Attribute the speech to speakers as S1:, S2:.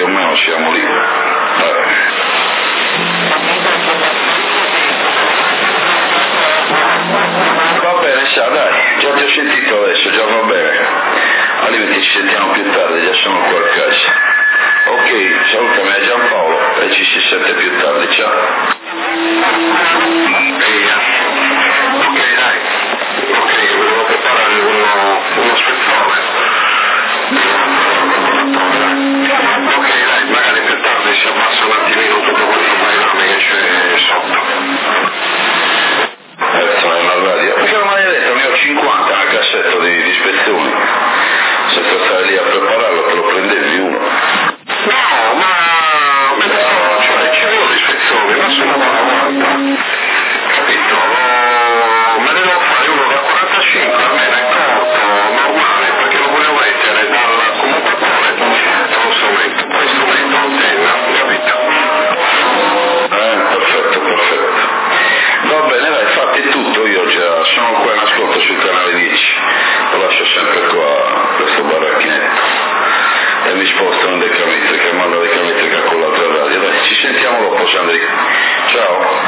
S1: meno siamo lì. Va bene, sa, dai, già ti ho sentito adesso, già va bene. Al limite ci sentiamo più tardi, già sono qua a casa. Ok, salutami a Giampaolo e ci si sente più tardi, ciao. Ok, dai. Ok, volevo preparare uno spezzone. Ok, dai, magari più tardi si abbassa un attimino tutto questo bailame che c'è sotto. Sono in una radio. Perché non mi hai detto, ne ho 50 nel cassetto di spezzoni. Se tu stai lì a prepararlo, te lo prendevi uno. No, ma cioè, ci avevo gli spezzoni, ma sono una volta. Capito? Me ne devo fare uno da 45 almeno in corto, normale, perché lo volevo mettere dal commutatore allo strumento, poi strumento antenna, capito? Perfetto, perfetto. Va bene, dai, fatti tutto, io già sono qua in ascolto sul canale 10, lo lascio sempre qua, questo baracchinetto, e mi sposto in decametrica, mando decametrica con l'altra radio. Dai, ci sentiamo dopo, Sandri. Ciao.